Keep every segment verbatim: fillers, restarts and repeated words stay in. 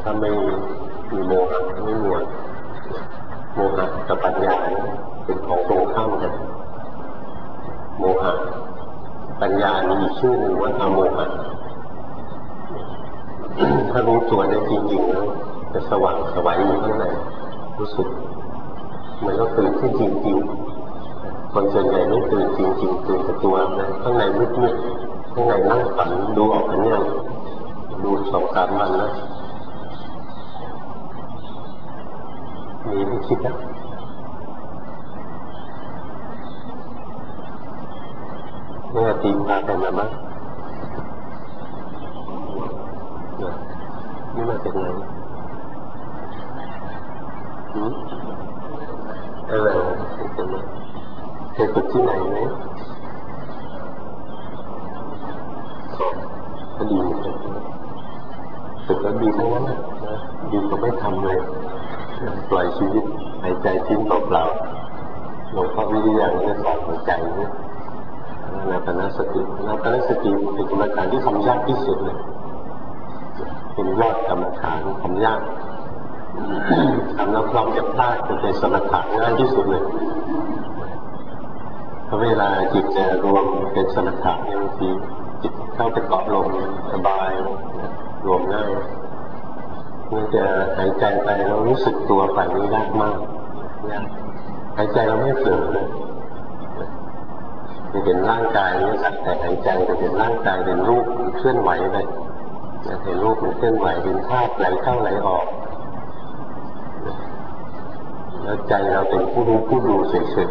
ถ้าไม่มีโมหะไม่มีโมหะกับปัญญาเป็นของตรงข้ามกันโมหะปัญญามีอีกชื่อหนึ่งว่าอโมหะถ้ารู้ตัวได้จริงๆแล้วจะสว่างสวัยอยู่ข้างในรู้สึกเหมือนเราตื่นขึ้นจริงๆคนส่วนใหญ่ไม่ตื่นจริงๆตื่นแต่ตัวนะข้างในมืดๆข้างในนั่งฝันดูออกกันยังดูสองสามวันแล้วมีไม่คิดนะเมื่อตีพาไปมาบ้างนี่มาจากไหนหืมอะไรเป็นไงเคยฝึกที่ไหนไหมก็ดีฝึกแล้วดีทั้งนั้นนะดีกว่าไม่ทำเลยปล่อยชีวิตหายใจทิ้งเปล่าๆหลวงพ่อวิริยะก็สอนหัวใจนี่นาปานสตินาปานสติเป็นกรรมฐานที่ทำยากที่สุดเลยเป็นยอดกรรมฐานทำยากทำแล้วพร้อมจะพลาดจะเป็นสมถะง่ายที่สุดเลยเพราะเวลาจิตจะรวมเป็นสมถะบางทีจิตเข้าไปเกาะลมสบายรวมง่ายเมื่อจะหายใจไปเรารู้สึกตัวไปนี่ยากมากยากหายใจเราไม่เผลอเลยจะเห็นร่างกายนี่สักแต่หายใจจะเห็นร่างกายเป็นรูปเคลื่อนไหวไปเห็นรูปมันเคลื่อนไหวเป็นธาตุไหลเข้าไหลออกแล้วใจเราเป็นผู้รู้ผู้ดูเฉย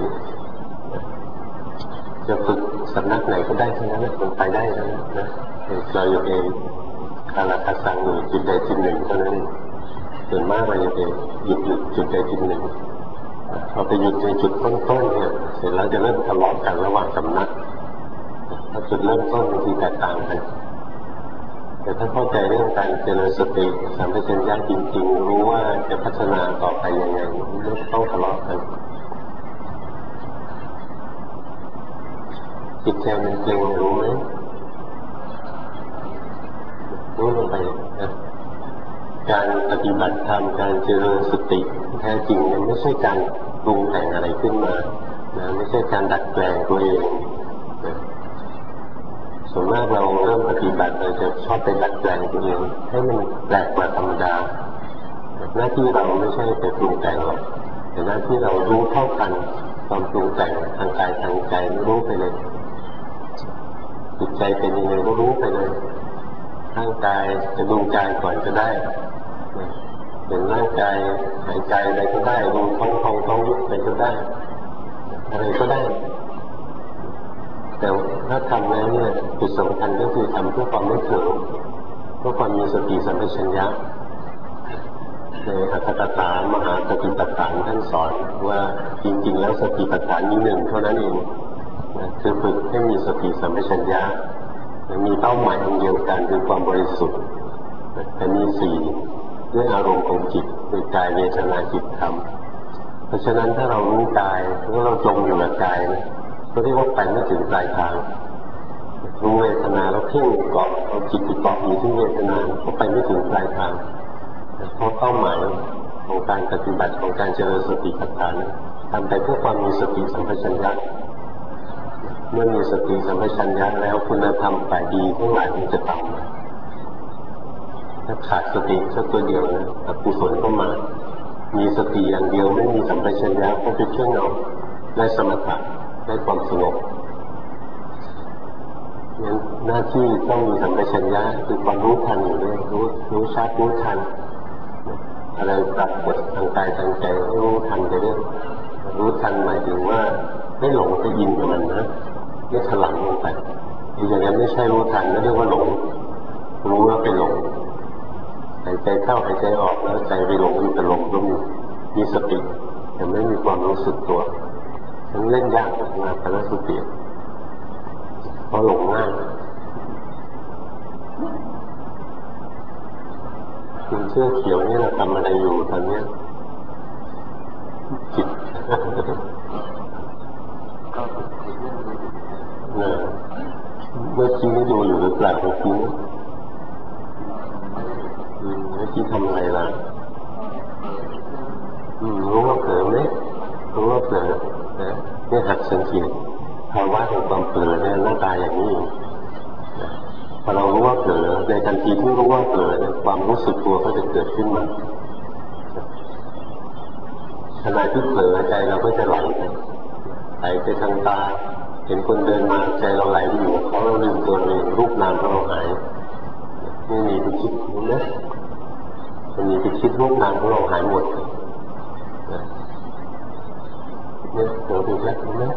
ๆจะฝึกสำนักไหนก็ได้ทั้งนั้นมันไปได้ทั้งนั้นนะเราอยู่เองคาราคาซังอยู่จุดใดจุดหนึ่งเท่านั้นส่วนมากเราอยู่เองหยุดหยุดจุดใดจุดหนึ่งพอไปหยุดในจุดต้นๆเนี่ยเสร็จแล้วจะเริ่มทะเลาะกันระหว่างสำนักถ้าจุดเริ่มต้นบางทีแตกต่างกันแต่ถ้าเข้าใจเรื่องการเจริญสติสัมปชัญญะจริงๆรู้ว่าจะพัฒนาต่อไปยังไงไม่ต้องทะเลาะกันจิตใจมันเกร็งรู้ไหมรู้ลงไปนะการปฏิบัติธรรมการเจริญสติแท้จริงมันไม่ใช่การปรุงแต่งอะไรขึ้นมานะไม่ใช่การดัดแปลงตัวเองนะส่วนมากเราเริ่มปฏิบัติเราจะชอบไปดัดแปลงตัวเองให้มันแปลกกว่าธรรมดาหน้าที่เราไม่ใช่ไปปรุงแต่งหรอกแต่หน้าที่เรารู้เท่าทันความปรุงแต่งทางกายทางใจรู้ไปเลยจิตใจเป็นยังไงก็รู้ไปเลยร่างกายจะดูกายก่อนก็ได้เห็นร่างกายหายใจอะไรก็ได้ดูท้องท้องท้องยุบอะไรก็ได้อะไรก็ได้แต่ถ้าทำแล้วเนี่ยจุดสำคัญก็คือทำเพื่อความไม่เผลอเพื่อความมีสติสัมปชัญญะในอัตถกถามหาสติปัฏฐานท่านสอนว่าจริงๆแล้วสติปัฏฐานมีหนึ่งเท่านั้นเองคือฝึกให้มีสติสัมปชัญญะมีเป้าหมายอันเดียวกันคือความบริสุทธิ์แต่มีสี่ด้วยอารมณ์ของจิตคือกายเวทนาจิตธรรมเพราะฉะนั้นถ้าเรารู้กายแล้วเราจมอยู่กับกายนะก็เรียกว่าไปไม่ถึงปลายทางรู้เวทนาแล้วเพ่งเกาะเอาจิตไปเกาะอยู่ที่เวทนาก็ไปไม่ถึงปลายทางเพราะเป้าหมายของการปฏิบัติของการเจริญสติปัฏฐานทำไปเพื่อความมีสติสัมปชัญญะเมื่อมีสติสัมปชัญญะแล้วคุณธรรมฝ่ายดีทั้งหลายมันจะตามมาถ้าขาดสติสักตัวเดียวนะอกุศลก็มามีสติอย่างเดียวไม่มีสัมปชัญญะก็เป็นเครื่องเอาได้สมถะได้ความสงบงั้นหน้าที่ต้องมีสัมปชัญญะคือความรู้ทันอยู่ด้วยรู้รู้ชัดรู้ทันอะไรปรากฏทางกายทางใจรู้ทันไปเรื่อยรู้ทันหมายถึงว่าไม่หลงไปอินกับมันนะไม่ถลำลงไปอย่างนั้นไม่ใช่รู้ทันไม่เรียกว่าหลงรู้ว่าไปหลงหายใจเข้าหายใจออกแล้วใจไปหลงอยู่กับลมก็มีมีสติแต่ไม่มีความรู้สึกตัวฉันเล่นยากมากแต่ละสติเพราะหลงง่ายคุณเสื้อเขียวนี่เราทำอะไรอยู่ตอนนี้จิตเนี่ยเมื่อกี้นี่ดูอยู่หรือเปล่าเมื่อกี้เมื่อกี้กี้ทำอะไรล่ะอืมรู้ว่าเผลอไหมรู้ว่าเผลอนะเนี่ยหัดสังเกตภาวะของความเผลอเนี่ยหน้าตาอย่างนี้นะพอเรารู้ว่าเผลอในทันทีที่รู้ว่าเผลอเนี่ยความรู้สึกตัวก็จะเกิดขึ้นมาขณะที่เผลอใจเราก็จะไหลไปไหลไปทางตาเห็นคนเดินมาใจเราไหลไปอยู่เขาเราลืมตัวเองรูปนามของเราหายไม่มีไปคิดนะมันมีไปคิดรูปนามของเราหายหมดเนี่ยเดี๋ยวดูแลนะ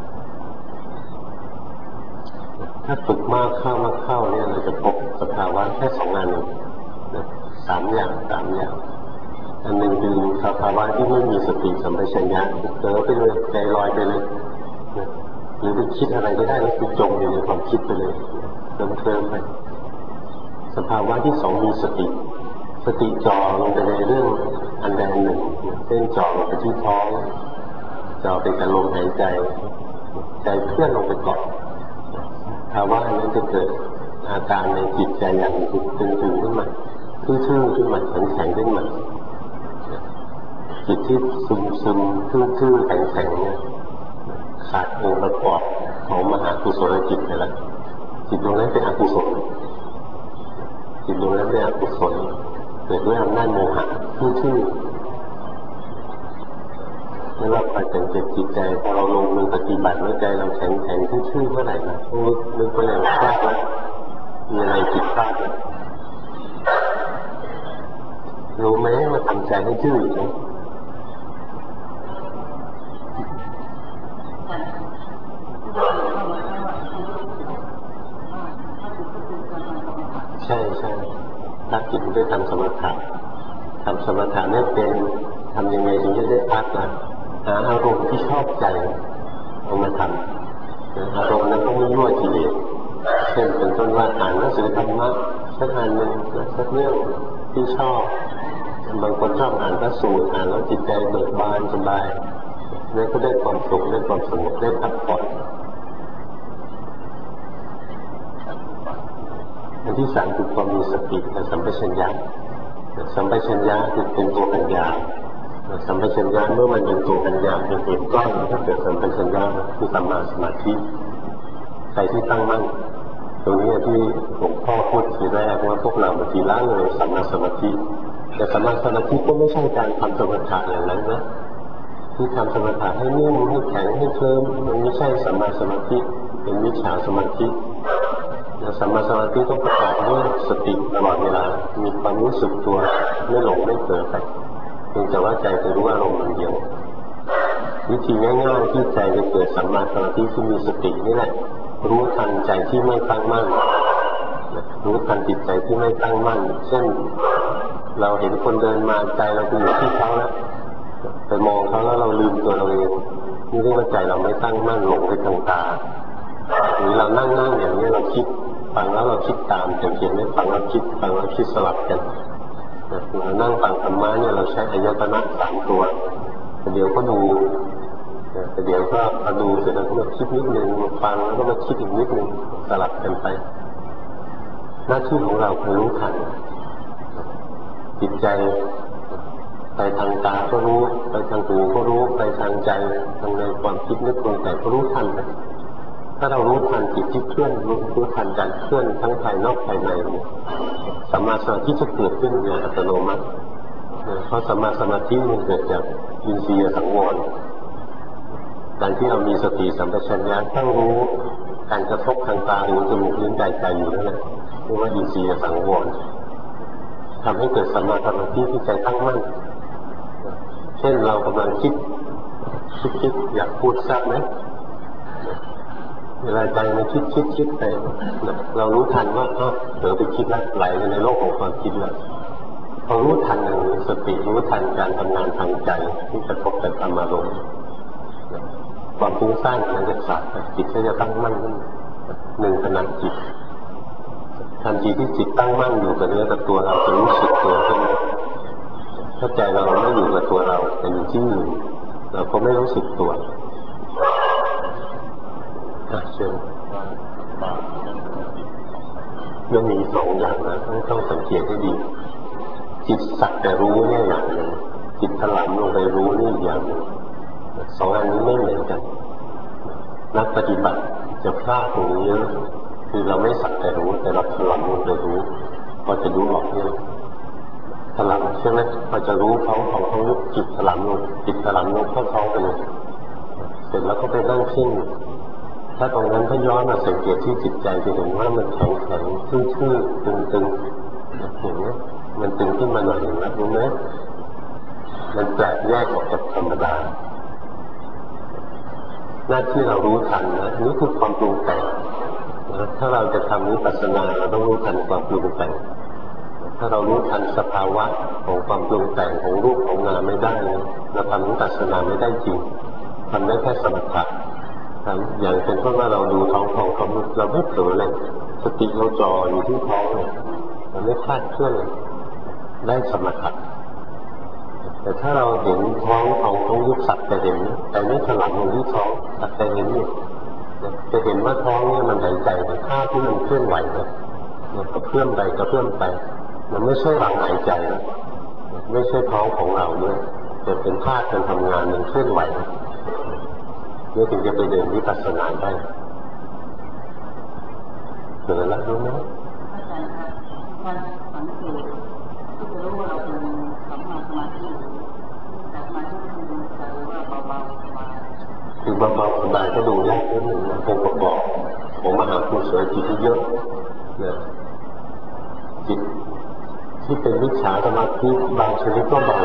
ถ้าฝึกมากเข้ามากเข้าเนี่ยเราจะพบสภาวะแค่สองงานหนึ่งนะสามอย่างสามอย่างอันหนึ่งคือสภาวะที่ไม่มีสติสัมปชัญญะเผลอไปเลยใจลอยไปเลยหรือไปคิดอะไรก็ได้แล้วคือจมอยู่ในความคิดไปเลยเติมเติมไปสภาวะที่สองมีสติสติจ่อลงไปในเรื่องอันใดอันหนึ่งเช่นจ่อลงไปที่ท้องจ่อไปกับลมหายใจใจเคลื่อนลงไปเกาะภาวะนั้นจะเกิดอาการในจิตใจอย่างตึงๆขึ้นมาทื่อๆขึ้นมาแข็งๆขึ้นมาจิตที่ซึมๆทื่อๆแข็งๆเนี่ยขาดองค์ประกอบของมหากุศลจิตไปแล้วจิตดวงนั้นเป็นอกุศลจิตดวงนั้นเป็นอกุศลเกิดด้วยอำนาจโมหะทื่อๆแล้วเราไปสังเกตจิตใจพอเราลงมือปฏิบัติแล้วใจเราแข็งแข็งทื่อๆเมื่อไหร่นะนึกนึกไปแล้วพลาดแล้วมีอะไรผิดพลาดแล้วรู้ไหมว่าทำใจให้ทื่ออยู่นะใช่ใช่พักจิตด้วยทำสมถะทำสมถะไม่เป็นทำยังไงถึงจะได้พักล่ะหาอารมณ์ที่ชอบใจเอามาทำอารมณ์นั้นต้องไม่ยั่วกิเลสเช่นเป็นต้นว่าอ่านหนังสือธรรมะสักอันหนึ่งสักเรื่องที่ชอบบางคนชอบอ่านพระสูตรอ่านแล้วจิตใจเบิกบานสบายนั่นก็ได้ความสุขได้ความสงบได้พักผ่อนอันที่สามคือความมีสติและสัมปชัญญะสัมปชัญญะคือเป็นตัวปัญญาสัมปชัญญะเมื่อมันเป็นตัวปัญญาเป็นตัวก้อนถ้าเกิดสัมปชัญญะคือสัมมาสมาธิใจที่ตั้งมั่นตรงนี้ที่หลวงพ่อพูดทีแรกว่าพวกเราบางทีละเลยสัมมาสมาธิแต่สัมมาสมาธิก็ไม่ใช่การทำสมถะอย่างนั้นนะที่ทำสมถะให้นิ่งให้แข็งให้เคลิ้มมันไม่ใช่สัมมาสมาธิเป็นมิจฉาสมาธิสัมมาสมาธิต้องประกอบด้วยสติตลอดเวลามีความรู้สึกตัวไม่หลงไม่เผลอไปเพียงแต่ว่าใจจะรู้อารมณ์มันเดียววิธีง่ายๆที่ใจจะเกิดสัมมาสมาธิที่มีสตินี่แหละรู้ทันใจที่ไม่ตั้งมั่นรู้ทันจิตใจที่ไม่ตั้งมั่นเช่นเราเห็นคนเดินมาใจเราไปอยู่ที่เขาแล้วไปมองเขาแล้วเราลืมตัวเราเองนี่เรียกว่าใจเราไม่ตั้งมั่นหลงไปทางตาหรือเรานั่งนั่งอย่างนี้เราคิดฟังแล้วเราคิดตามแต่เขียนไม่ฟังเราคิดฟังเราคิดสลับกันเรานั่งฟังธรรมะเนี่ยเราใช้อายตนะสามตัวเดี๋ยวก็ดูแต่เดี๋ยวก็มาดูเสร็จแล้วก็มาคิดนิดนึงมาฟังแล้วก็มาคิดอีกนิดนึงสลับกันไปหน้าที่ของเราคือรู้ทันจิตใจไปทางตาก็รู้ไปทางหูก็รู้ไปทางใจทางในความคิดนึกปรุงแต่งก็รู้ทันไปถ้าเรารู้ทันจิตที่เคลื่อนรู้รู้ทันการเคลื่อนทั้งภายนอกภายในสัมมาสมาธิจะเกิดขึ้นอย่างอัตโนมัติเพราะสัมมาสมาธิมันเกิดจากอินทรียสังวรการที่เรามีสติสัมปชัญญะต้องรู้การกระทบทางตาหูจมูกลิ้นกายใจอยู่นั่นแหละเรียกว่าอินทรียสังวรทำให้เกิดสัมมาสมาธิที่ใจตั้งมั่นเช่นเรากำลังคิดคิดคิดอยากพูดทราบไหมเวลาใจมันคิดคิดคิดไปเรารู้ทันว่าเออเดี๋ยวไปคิดแล้วไหลไปในโลกของความคิดแล้วพอรู้ทันอย่างนี้สติรู้ทันการทำงานทางใจที่กระทบกับธรรมารมณ์ความฟุ้งซ่านมันจะขาดจิตก็จะตั้งมั่นขึ้นหนึ่งขณะจิตทันทีที่จิตตั้งมั่นอยู่กับเนื้อกับตัวเราจะรู้สึกตัวขึ้นถ้าใจเราไม่อยู่กับตัวเราแต่อยู่ที่อื่นเราก็ไม่รู้สึกตัวเชิญยังมีสองอย่างนะต้องต้องสังเกตให้ดีจิตสักแต่รู้เนี่ยอย่างหนึ่งจิตถลำลงไปรู้นี่อย่างหนึ่งสองอันนี้ไม่เหมือนกันนักปฏิบัติจะพลาดตรงนี้เยอะคือเราไม่สักแต่รู้แต่เราถลำลงไปรู้พอจะรู้ออกเนี่ยถลำใช่ไหมพอจะรู้ท้องของเขาจิตถลำลงจิตถลำลงเข้าท้องไปเลยเสร็จแล้วก็ไปนั่งชิ่งถ้าตรงนั้นถ้าย้อนมาสังเกตที่จิตใจจะเห็นว่ามันแข็งแข็งทื่อๆตึงๆเห็นไหมมันตึงขึ้นมาหน่อยนะรู้ไหมมันแปลกแยกออกจากธรรมดาหน้าที่เรารู้ทันนะนี่คือความปรุงแต่งนะถ้าเราจะทำวิปัสสนาเราต้องรู้ทันความปรุงแต่งถ้าเรารู้ทันสภาวะของความปรุงแต่งของรูปของนามไม่ได้เราทำวิปัสสนาไม่ได้จริงทำได้แค่สมถะอย่างเป็นเพราะว่าเราดูท้องของเขาเราไม่เผลอเลยสติเราจ่ออยู่ที่ท้องเลยเราไม่คลาดเคลื่อนเลยได้สมถะแต่ถ้าเราเห็นท้องของท้องยุบสักแต่เห็นแต่ไม่ถลำลงที่ท้องสักแต่เห็นอยู่จะเห็นว่าท้องเนี่ยมันหายใจแต่ท่าที่มันเคลื่อนไหวเนี่ยกระเพื่อมไปกระเพื่อมไปมันไม่ใช่เราหายใจนะไม่ใช่ท้องของเราด้วยแต่เป็นท่าการทำงานมันเคลื่อนไหวเนี่ยถึงจะไปเดินวิปัสสนาได้เจอแล้วรู้ไหมอาจารย์ครับการสังเกตที่จะรู้ว่าเราเป็นสัมมาสมาธิแต่สมาธิที่ดูใจว่าเบาๆสบายคือเบาๆสบายก็ดูยากนิดหนึ่งนะผมก็บอกผมมาหาผู้สวยจิตที่เยอะเนี่ยจิตที่เป็นวิชาสมาธิบางชนิดก็เบา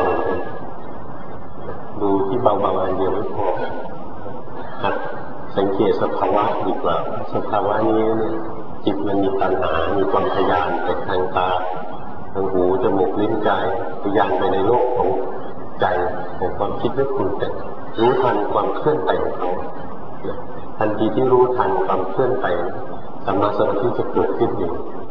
ดูที่เบาๆอันเดียวไม่พอหัดสังเกตสภาวะดีกว่าสภาวะนี้เนี่ยจิตมันมีปัญหามีความทยานไปทางตาทางหูจมูกลิ้นกายทยานไปในโลกของใจของความคิดนึกปรุงแต่งรู้ทันความเคลื่อนไปของเขาทันทีที่รู้ทันความเคลื่อนไปสัมมาสมาธิจะเกิดขึ้นเอง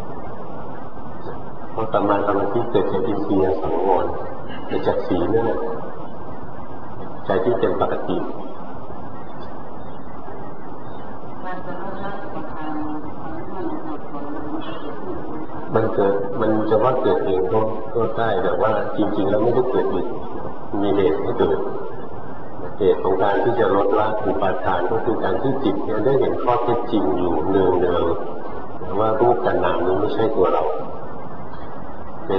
เพราะสัมมาสมาธิเกิดจากอินทรีย์สังวรเกิดจากศีลนั่นแหละใจที่เป็นปกติมันเกิดมันจะว่าเกิดเองก็ก็ได้แต่ว่าจริงๆแล้วไม่ได้เกิดเองมีเหตุให้เกิดเหตุของการที่จะลดละอุปาทานก็คือการที่จิตเนี่ยได้เห็นข้อเท็จจริงอยู่เนืองๆว่ารูปกับนามนี้ไม่ใช่ตัวเราเป็น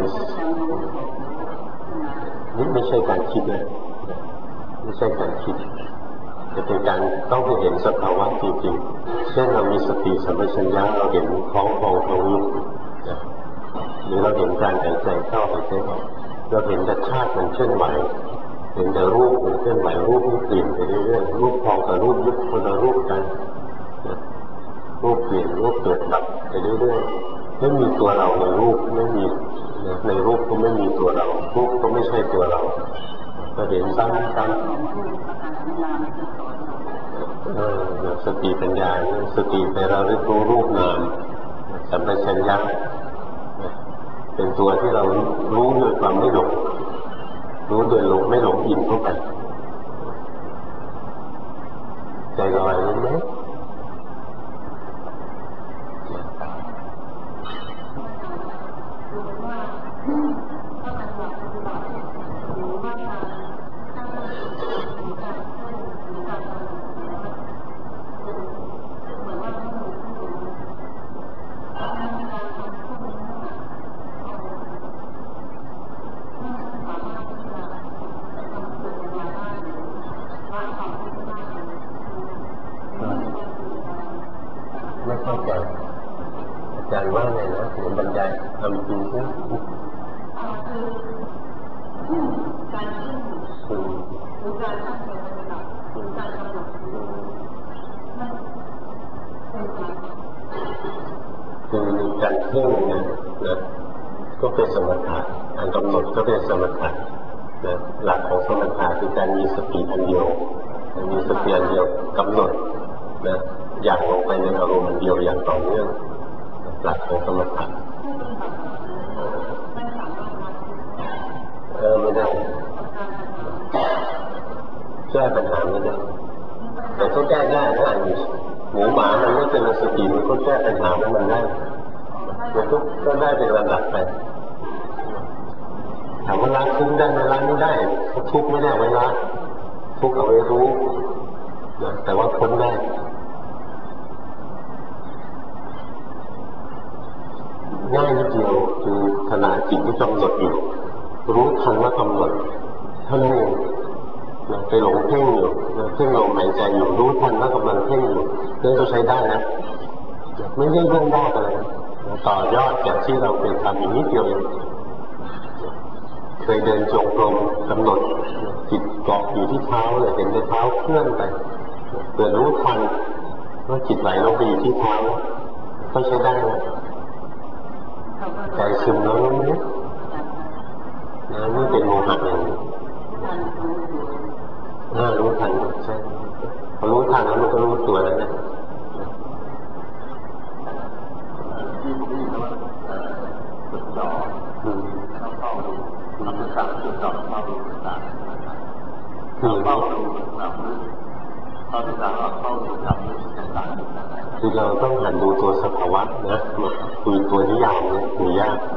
นี่ไม่ใช่การคิดเลยไม่ใช่การคิดจะเป็นการต้องไปเห็นสภาวะจริงๆเช่นเรามีสติสัมปชัญญะเราเห็นท้องฟองท้องยุบหรือเราเห็นการหายใจเข้าหายใจออกเราเห็นแต่ธาตุมันเคลื่อนไหวเห็นแต่รูปมันเคลื่อนไหวรูปมันเปลี่ยนไปเรื่อยๆรูปฟองกับรูปยุบคนละรูปกันรูปเปลี่ยนรูปเกิดดับไปเรื่อยๆไม่มีตัวเราในรูปไม่มีในรูปก็ไม่มีตัวเรารูปก็ไม่ใช่ตัวเราเราเห็นซ้ำๆเออสติปัญญาสติไปเราได้รู้รูปนามสัมปชัญญะเป็นตัวที่เรารู้โดยความไม่หลงรู้โดยหลงไม่หลงอินเข้าไปใจลอยรู้ไหมก็เป็นสมถะการกำหนดก็เป็นสมถะนะหลักของสมถะคือการมีสติอันเดียวมีสติอันเดียวกำหนดนะอย่างลงไปในอารมณ์อันเดียวอย่างต่อเนื่องหลักของสมถะเออไม่ได้แก้ปัญหาไม่ได้แต่ก็แก้ได้นะหมูหมามันไม่เป็นสติมันก็แก้ปัญหามันได้มันก็ได้เป็นระดับไปถามว่าละทุกข์ได้ไหมละไม่ได้ทุกข์ไม่ได้ไว้ละทุกข์เอาไว้รู้แต่ว่าพ้นได้ง่ายนิดเดียวคือขณะจิตที่กำหนดอยู่รู้ทันว่ากำหนดเท่านั้นเองไปหลงเพ่งอยู่เพ่งลมหายใจอยู่รู้ทันว่ากำลังเพ่งอยู่นั่นก็ใช้ได้นะไม่ได้เรื่องยากอะไรต่อยอดจากที่เราเคยทำอย่างนิดเดียวเองเคยเดินจงกรมกำหนดจิตเกาะอยู่ที่เท้าเลยเห็นในเท้าเคลื่อนไปเกิดรู้ทันว่าจิตไหลลงไปอยู่ที่เท้าก็ใช้ได้นะใจซึมแล้วรู้ไหมนะนี่เป็นโมหะอย่างนี้น่ารู้ทันใช่พอรู้ทันแล้วมันก็รู้ตัวแล้วนะที่ผมได้ยินว่าจุดจ่อต้องเฝ้าดูมันเป็นการจุดจ่อเฝ้าดูต่างๆเฝ้าดูแบบนี้ตอนที่เราเฝ้าดูแบบนี้ต่างๆคือเราต้องหันดูตัวสภาวะนะคือตัวนิยามเนี่ยคือยาก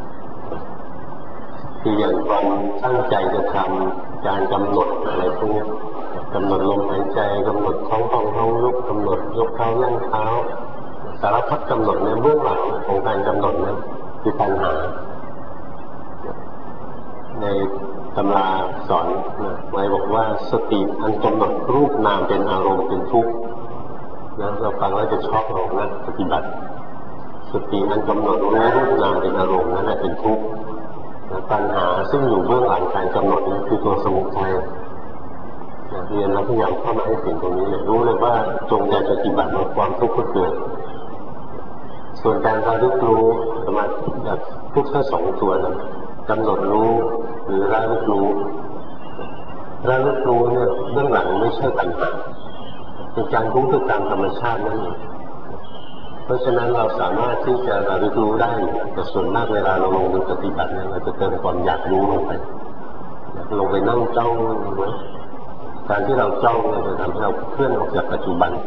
คืออย่างตอนตั้งใจจะทำการกำหนดอะไรพวกนี้กำหนดลมหายใจกำหนดท้องฟองท้องยุบกำหนดยกเท้าย่างเท้าสารพัดกำหนดในเบื้องหลังของการกำหนดนั้นคือปัญหาในตำราสอนไว้บอกว่าสติอันกำหนดรูปนามเป็นอารมณ์เป็นทุกข์นะเราฟังแล้วจะช็อกเรานะปฏิบัติสติอันกำหนดรู้รูปนามเป็นอารมณ์นั่นแหละเป็นทุกข์ปัญหาซึ่งอยู่เบื้องหลังการกำหนดนี้คือตัวสมุทัยเรียนแล้วพยายามเข้ามาให้ถึงตรงนี้เลยรู้เลยว่าจงใจปฏิบัติแล้วความทุกข์ก็เกิดส่วนการระลึกรู้สมาธิแบบทุกข์แค่สองตัวนะกำหนดรู้หรือระลึกรู้ระลึกรู้เนี่ยเบื้องหลังไม่ใช่ปัญหาเป็นการรู้ด้วยตามธรรมชาตินั่นเองเพราะฉะนั้นเราสามารถที่จะระลึกรู้ได้แต่ส่วนมากเวลาเราลงมือปฏิบัติเนี่ยเราจะเติมความอยากรู้ลงไปลงไปนั่งจ้องไว้การที่เราจ้องเนี่ยจะทำให้เราเคลื่อนออกจากปัจจุบัน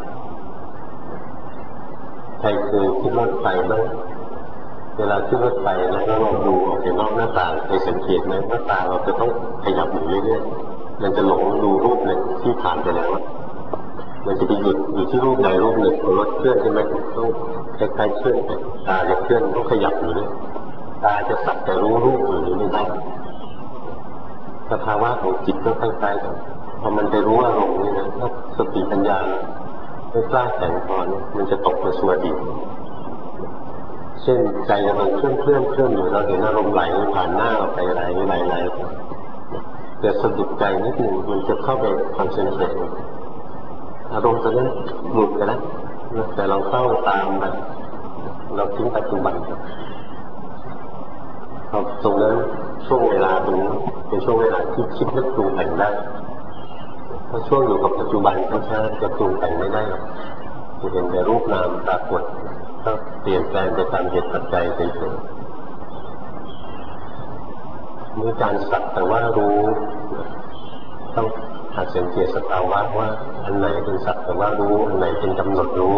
ใครเคยขึ้นรถไฟบ้างเวลาขึ้นรถไฟแล้วเราดูออกไปนอกหน้าต่างเคยสังเกตไหมหน้าตาเราจะต้องขยับอยู่เรื่อยๆมันจะหลงดูรูปเลยที่ผ่านไปแล้วมันจะไปหยุดอยู่ที่รูปใดรูปหนึ่งรถเคลื่อนใช่ไหมต้องคล้ายๆเคลื่อนไปตาจะเคลื่อนต้องขยับอยู่ด้วยตาจะสักแต่รู้รูปอยู่ไม่ได้สภาวะของจิตก็คล้ายๆกันพอมันไปรู้อารมณ์นี่นะถ้าสติปัญญาไม่กล้าแข็งพอเนี่ยมันจะตกไปสู่อดีตเช่นใจเราเคลื่อนเคลื่อนเคลื่อนอยู่เราเห็นอารมณ์ไหลผ่านหน้าเราไปไหลไหลไหลแต่สะดุดใจนิดหนึ่งมันจะเข้าไปคอนเซนเทรตอารมณ์ตอนนั้นหลุดไปแล้วแต่เราเข้าตามไปเราทิ้งปัจจุบันตรงนั้นช่วงเวลาตรงนี้เป็นช่วงเวลาที่คิดนึกปรุงแต่งได้ถ้าช่วงอยู่กับปัจจุบันช้าๆจะปรุงแต่งไม่ได้หรอกจะเห็นแต่รูปนามปรากฏก็เปลี่ยนแปลงไปตามเหตุปัจจัยเฉยๆมีการสักแต่ว่ารู้ต้องหาสังเกตสภาวะว่าอันไหนเป็นสักแต่ว่ารู้อันไหนเป็นกำหนดรู้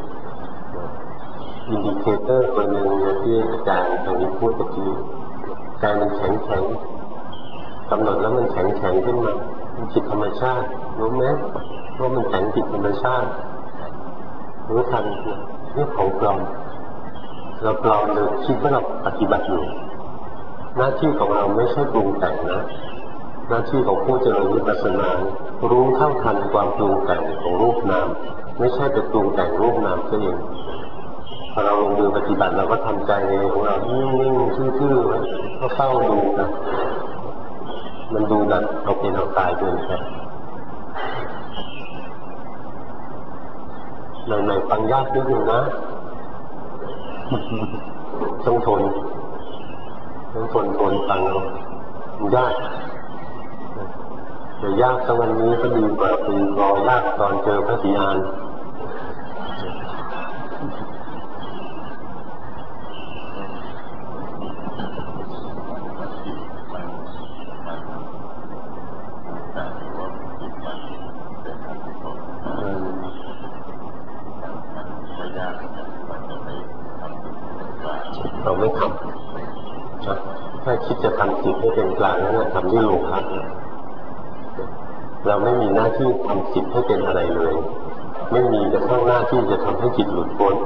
อินดิเคเตอร์ตัวหนึ่งที่อาจารย์ตรงนี้พูดเมื่อกี้ใจมันแข็งแข็งกำหนดแล้วมันแข็งแข็งขึ้นมามันผิดธรรมชาติรู้ไหมว่ามันแข็งผิดธรรมชาติรู้ทันนี่ของปลอมเราปลอมโดยคิดว่าเราปฏิบัติอยู่หน้าที่ของเราไม่ใช่ปรุงแต่งนะหน้าที่ของผู้เจริญวิปัสสนารู้เท่าทันความปรุงแต่งของรูปนามไม่ใช่ไปปรุงแต่งรูปนามตัวเองพอเราลงมือปฏิบัติเราก็ทำใจของเรานิ่งๆทื่อๆไว้ก็เฝ้าดูนะมันดูแบบเอาเป็นเอาตายเกินไปในๆฟังยากนิดนึงนะต้องทนต้องทนทนฟังเรายากแต่ยากสักวันนี้ก็ดีกว่าเป็นรอยากตอนเจอพระศรีอานเราไม่ทำนะถ้าคิดจะทำจิตให้เป็นกลางนั่นทำด้วยโลภะเราไม่มีหน้าที่ทำจิตให้เป็นอะไรเลยไม่มีกระทั่งหน้าที่จะทำให้จิตหลุดพ้น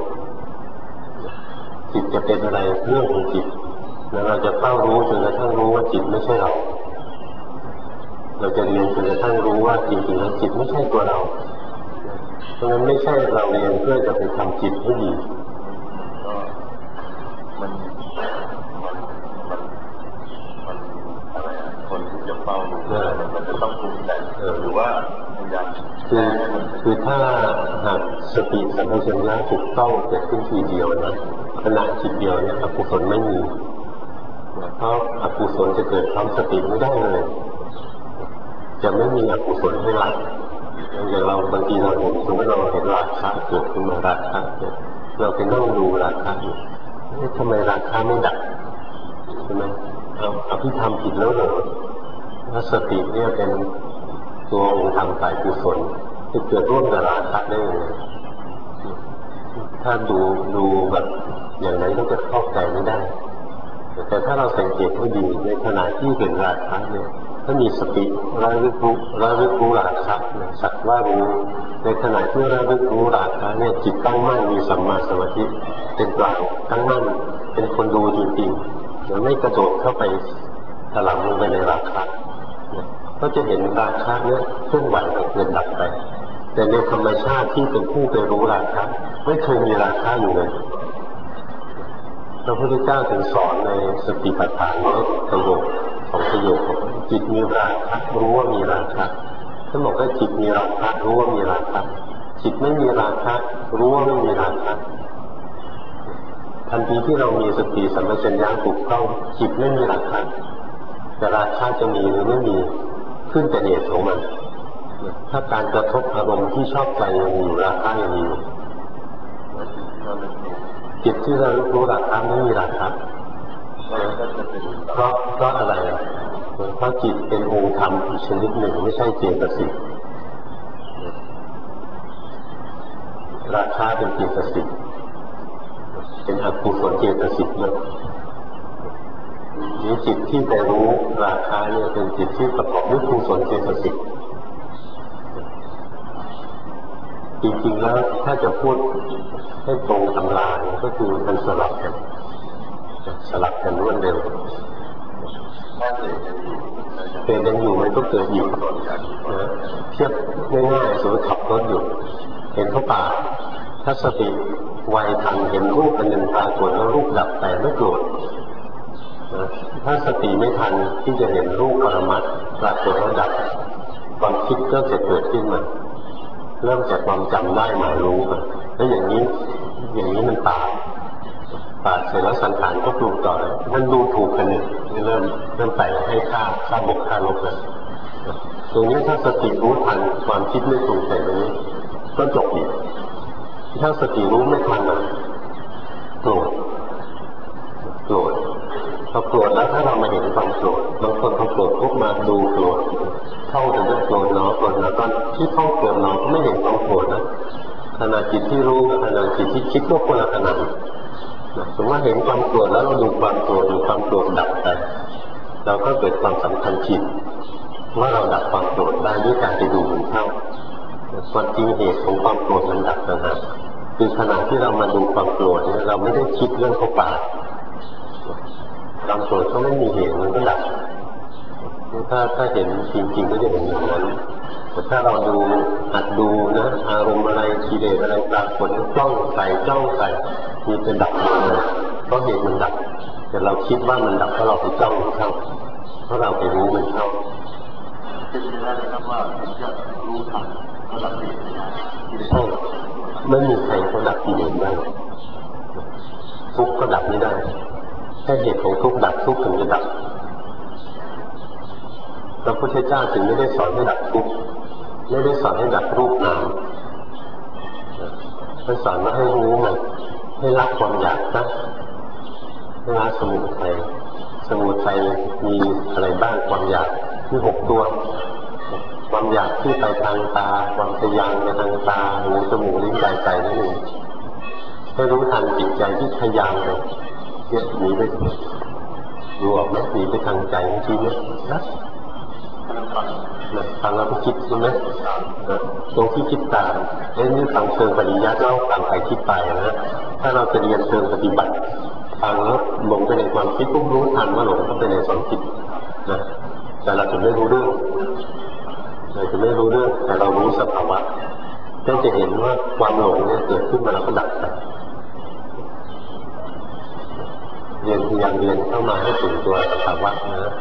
จิตจะเป็นอะไรเรื่องของจิตแล้วเราจะเฝ้ารู้จนกระทั่งรู้ว่าจิตไม่ใช่เราเราจะเรียนจนกระทั่งรู้ว่าจริงๆแล้วจิตไม่ใช่ตัวเราเพราะฉะนั้นไม่ใช่เราเรียนเพื่อจะไปทำจิตให้ดีก็มันมันมันมันอะไรอ่ะคนที่จะเฝ้ารู้มันจะต้องปรุงแต่งหรือว่าพยายามคือคือถ้าหากสติสัมปชัญญะถูกต้องเกิดขึ้นทีเดียวนะขณะจิตเดียวเนี่ยอกุศลไม่มีเพราะอกุศลจะเกิดพร้อมสติไม่ได้เลยจะไม่มีอกุศลให้ละอย่างเราบางทีเราเห็นสมมติเราเห็นราคะเกิดขึ้นมาราคะเนี่ยเราไปนั่งดูราคะอยู่ทำไมราคะไม่ดับใช่ไหมเราอภิธรรมผิดแล้วเหรอว่าสติเนี่ยเป็นตัวองค์ธรรมฝ่ายกุศลที่เกิดร่วมกับราคะได้ยังไงถ้าดูดูแบบอย่างนั้นก็จะเข้าใจไม่ได้แต่ถ้าเราสังเกตให้ดีในขณะที่เห็นราคะเนี่ยถ้ามีสติระลึกรู้ระลึกรู้ราคะสักว่ารู้ในขณะที่ระลึกรู้ราคะเนี่ยจิตตั้งมั่นมีสัมมาสมาธิเป็นกลางตั้งมั่นเป็นคนดูจริงๆแล้วไม่กระโดดเข้าไปถลำลงไปในราคะก็จะเห็นราคะเนี่ยเคลื่อนไหวเกิดดับไปแต่ในธรรมชาติที่เป็นผู้ไปรู้ราคะไม่เคยมีราคะอยู่เลยพระพุทธเจ้าถึงสอนในสติปัฏฐานประโยคของประโยคจิตมีราคะรู้ว่ามีราคะท่านบอกว่าจิตมีราคะรู้ว่ามีราคะจิตไม่มีราคะรู้ว่าไม่มีราคะทันทีที่เรามีสติสัมปชัญญะถูกต้องจิตไม่มีราคะแต่ราคะจะมีหรือไม่มีขึ้นแต่เหตุของมันถ้าการกระทบอารมณ์ที่ชอบใจยังมีราคะยังมีจิตที่เรารู้ราคะไม่มีราคะเพราะเพราะอะไรเพราะจิตเป็นองค์ธรรมอีกชนิดหนึ่งไม่ใช่เจตสิกราคะเป็นเจตสิกเป็นอกุศลเจตสิกนะนี่จิตที่ไปรู้ราคะเนี่ยเป็นจิตที่ประกอบด้วยกุศลเจตสิกจริงๆแล้วถ้าจะพูดให้ตรงตำราก็คือมันสลับกันสลับกันรวดเร็วเกิดยังอยู่มันก็เกิดอยู่เทียบง่ายๆสมมติขับรถอยู่เห็นเขาป่าถ้าสติไวทันเห็นรูปอันหนึ่งปรากฏแล้วรูปดับแต่ไม่โกรธถ้าสติไม่ทันที่จะเห็นรูปปรมัตถ์ปรากฏแล้วดับความคิดก็จะเกิดขึ้นมาเริ่มจากความจำได้หมายรู้มาแล้วอย่างนี้อย่างนี้มันตายตายเสร็จแล้วสังขารก็ปรุงต่อมันดูถูกกันเนี่ยเริ่มเริ่มไปให้ค่าค่าบกค่าลบเลยตรงนี้ถ้าสติรู้ทันความคิดไม่ปรุงแต่งตรงนี้ก็จบอีกถ้าสติรู้ไม่ทันอ่ะโกรธโกรธพอโกรธแล้วถ้าเรามาเห็นความโกรธบางคนพอโกรธปุ๊บมาดูโกรธเข้าถึงจะโกรธเนาะโกรธแล้วตอนที่เข้าโกรธเนาะไม่เห็นความโกรธนะขณะจิตที่รู้กับขณะจิตที่คิดก็คนละขณะสมมติว่าเห็นความโกรธแล้วเราดูความโกรธดูความโกรธดับไปเราก็เกิดความสำคัญผิดว่าเราดับความโกรธได้ด้วยการไปดูมันเข้าความจริงเหตุของความโกรธมันดับนะฮะคือขณะที่เรามาดูความโกรธเนี่ยเราไม่ได้คิดเรื่องเข้าป่าความโกรธก็ไม่มีเหตุมันก็ดับถ้าถ้าเห็นจริงๆก็จะเห็นอย่างนั้นแต่ถ้าเราดูหัดดูนะอารมณ์อะไรกิเลสอะไรปรากฏจ้องใส่จ้องใส่มีจะดับนะเพราะเหตุมันดับแต่เราคิดว่ามันดับเพราะเราไปจ้องมันเข้าเพราะเราไปรู้มันเข้าเป็นไปได้ครับว่าจะรู้ทันระดับนี้ใช่ไม่มีใครเขาดับกิเลสได้ทุกข์ก็ดับไม่ได้แค่เหตุของทุกข์ดับทุกข์ถึงจะดับพระพุทธเจ้าจึงไม่ได้สอนให้ดับทุกข์ไม่ได้สอนให้ดับรูปนามท่านสอนว่าให้รู้มันให้ละความอยากนะให้ละสมุทัยสมุทัยมีอะไรบ้างความอยากมีหกตัวความอยากที่ไปทางตาความทะยานไปทางตาหูจมูกลิ้นกายใจนั่นเองให้รู้ทันจิตใจที่ทะยานไปเยอะหนีไปรู้ออกไหมหนีไปทางใจเมื่อกี้เนี่ยนะฟังแล้วก็คิดใช่ไหมตรงที่คิดตามเอ้นี่ฟังเชิงปริยัติแล้วฟังไปคิดไปนะถ้าเราจะเรียนเชิงปฏิบัติฟังแล้วหลงไปในความคิดปุ๊บรู้ทันว่าหลงเข้าไปในความคิดนะแต่เราจะไม่รู้เรื่องเราจะไม่รู้เรื่องแต่เรารู้สภาวะก็จะเห็นว่าความหลงเนี่ยเกิดขึ้นมาแล้วก็ดับไปเรียนพยายามเรียนเข้ามาให้ถึงตัวสภาวะนะ